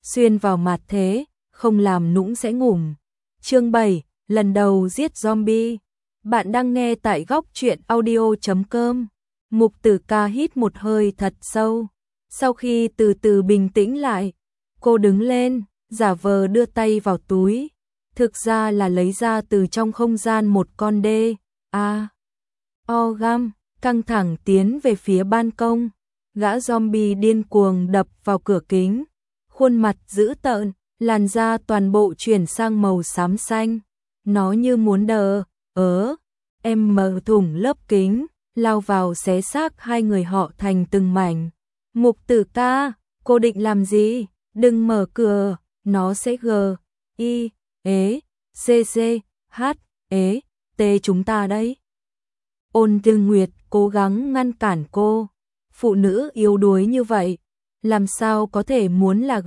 xuyên vào mặt thế, không làm nũng sẽ ngủm. Chương 7, lần đầu giết zombie. Bạn đang nghe tại góc truyện audio.com. Mục Tử Ca hít một hơi thật sâu. Sau khi từ từ bình tĩnh lại, cô đứng lên, giả vờ đưa tay vào túi. Thực ra là lấy ra từ trong không gian một con găm, căng thẳng tiến về phía ban công. Gã zombie điên cuồng đập vào cửa kính. Khuôn mặt dữ tợn, làn da toàn bộ chuyển sang màu xám xanh. Nó như muốn mở thủng lớp kính, lao vào xé xác hai người họ thành từng mảnh. Mục Tử Ca, cô định làm gì? Đừng mở cửa, nó sẽ T chúng ta đấy. Ôn Tư Nguyệt cố gắng ngăn cản cô. Phụ nữ yếu đuối như vậy, làm sao có thể muốn là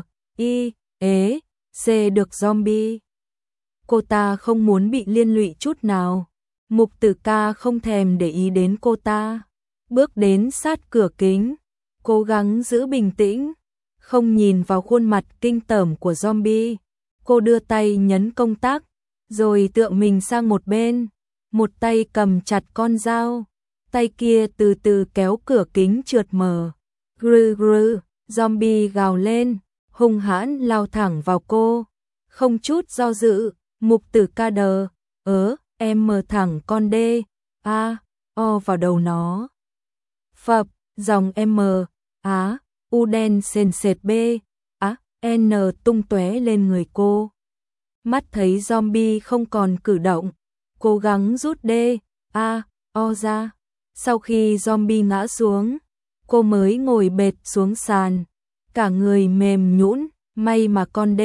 được zombie. Cô ta không muốn bị liên lụy chút nào. Mục Tử Ca không thèm để ý đến cô ta. Bước đến sát cửa kính, cố gắng giữ bình tĩnh, không nhìn vào khuôn mặt kinh tởm của zombie. Cô đưa tay nhấn công tắc, rồi tựa mình sang một bên. Một tay cầm chặt con dao, tay kia từ từ kéo cửa kính trượt mở. Zombie gào lên, hung hãn lao thẳng vào cô. Không chút do dự, Mục Tử Ca em mở thẳng con vào đầu nó. Phập, dòng U đen sền sệt N tung tóe lên người cô. Mắt thấy zombie không còn cử động, cố gắng rút ra. Sau khi zombie ngã xuống, cô mới ngồi bệt xuống sàn, cả người mềm nhũn. May mà con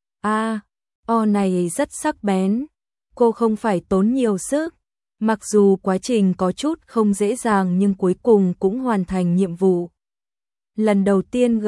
này rất sắc bén, cô không phải tốn nhiều sức. Mặc dù quá trình có chút không dễ dàng nhưng cuối cùng cũng hoàn thành nhiệm vụ. Lần đầu tiên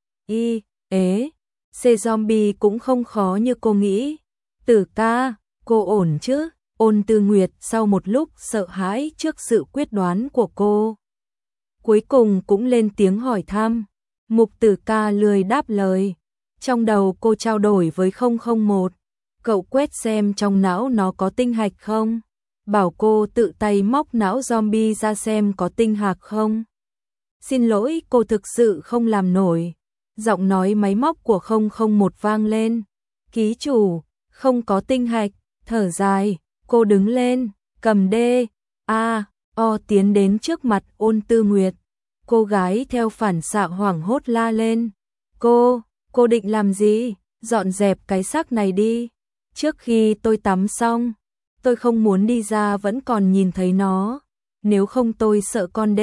zombie cũng không khó như cô nghĩ. Tử Ca, cô ổn chứ? Ôn Tư Nguyệt sau một lúc sợ hãi trước sự quyết đoán của cô, cuối cùng cũng lên tiếng hỏi thăm. Mục Tử Ca lười đáp lời. Trong đầu cô trao đổi với 001. Cậu quét xem trong não nó có tinh hạch không? Bảo cô tự tay móc não zombie ra xem có tinh hạch không? Xin lỗi, cô thực sự không làm nổi. Giọng nói máy móc của 001 vang lên. Ký chủ, không có tinh hạch. Thở dài, cô đứng lên, cầm tiến đến trước mặt Ôn Tư Nguyệt. Cô gái theo phản xạ hoảng hốt la lên. Cô định làm gì? Dọn dẹp cái xác này đi. Trước khi tôi tắm xong, tôi không muốn đi ra vẫn còn nhìn thấy nó. Nếu không tôi sợ con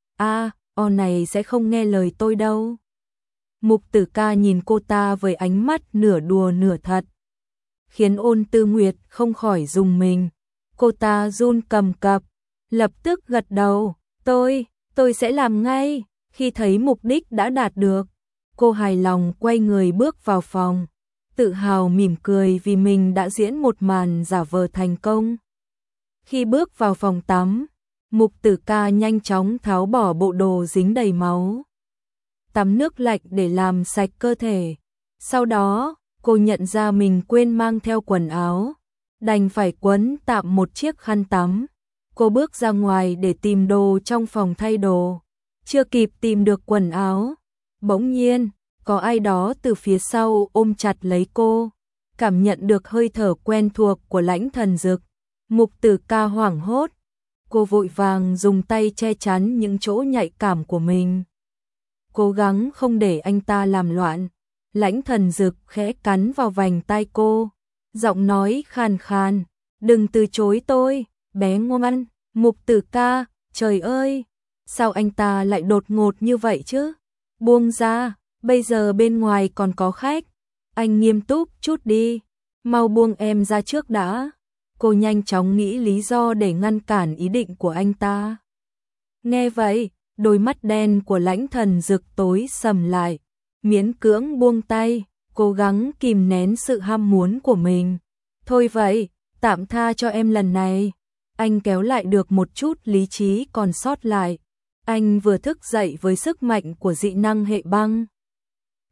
này sẽ không nghe lời tôi đâu. Mục Tử Ca nhìn cô ta với ánh mắt nửa đùa nửa thật, khiến Ôn Tư Nguyệt không khỏi rùng mình. Cô ta run cầm cập, lập tức gật đầu. Tôi sẽ làm ngay. Khi thấy mục đích đã đạt được, cô hài lòng quay người bước vào phòng, tự hào mỉm cười vì mình đã diễn một màn giả vờ thành công. Khi bước vào phòng tắm, Mục Tử Ca nhanh chóng tháo bỏ bộ đồ dính đầy máu, tắm nước lạnh để làm sạch cơ thể. Sau đó, cô nhận ra mình quên mang theo quần áo, đành phải quấn tạm một chiếc khăn tắm. Cô bước ra ngoài để tìm đồ trong phòng thay đồ. Chưa kịp tìm được quần áo, bỗng nhiên, có ai đó từ phía sau ôm chặt lấy cô. Cảm nhận được hơi thở quen thuộc của Lãnh Thần Dực, Mục Tử Ca hoảng hốt. Cô vội vàng dùng tay che chắn những chỗ nhạy cảm của mình, cố gắng không để anh ta làm loạn. Lãnh Thần Dực khẽ cắn vào vành tai cô, giọng nói khàn khàn, đừng từ chối tôi, bé ngoan. Mục Tử Ca, trời ơi, sao anh ta lại đột ngột như vậy chứ? Buông ra, bây giờ bên ngoài còn có khách. Anh nghiêm túc chút đi, mau buông em ra trước đã. Cô nhanh chóng nghĩ lý do để ngăn cản ý định của anh ta. Nghe vậy, đôi mắt đen của Lãnh Thần Dực tối sầm lại, miễn cưỡng buông tay, cố gắng kìm nén sự ham muốn của mình. Thôi vậy, tạm tha cho em lần này. Anh kéo lại được một chút lý trí còn sót lại. Anh vừa thức dậy với sức mạnh của dị năng hệ băng.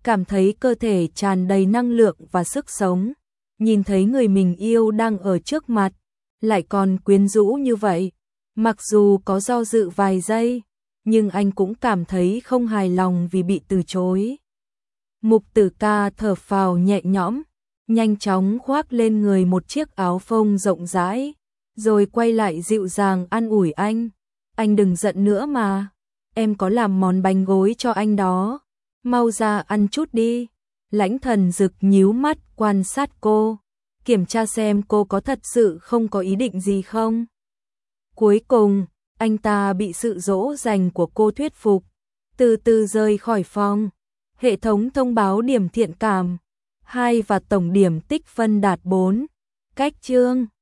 cảm thấy cơ thể tràn đầy năng lượng và sức sống, nhìn thấy người mình yêu đang ở trước mặt, lại còn quyến rũ như vậy. Mặc dù có do dự vài giây, nhưng anh cũng cảm thấy không hài lòng vì bị từ chối. Mục Tử Ca thở phào nhẹ nhõm, nhanh chóng khoác lên người một chiếc áo phông rộng rãi, rồi quay lại dịu dàng an ủi anh. Anh đừng giận nữa mà, em có làm món bánh gối cho anh đó, mau ra ăn chút đi. Lãnh Thần Dực nhíu mắt quan sát cô, kiểm tra xem cô có thật sự không có ý định gì không. Cuối cùng, anh ta bị sự dỗ dành của cô thuyết phục, từ từ rời khỏi phòng. Hệ thống thông báo điểm thiện cảm 2 và tổng điểm tích phân đạt 4. Cách chương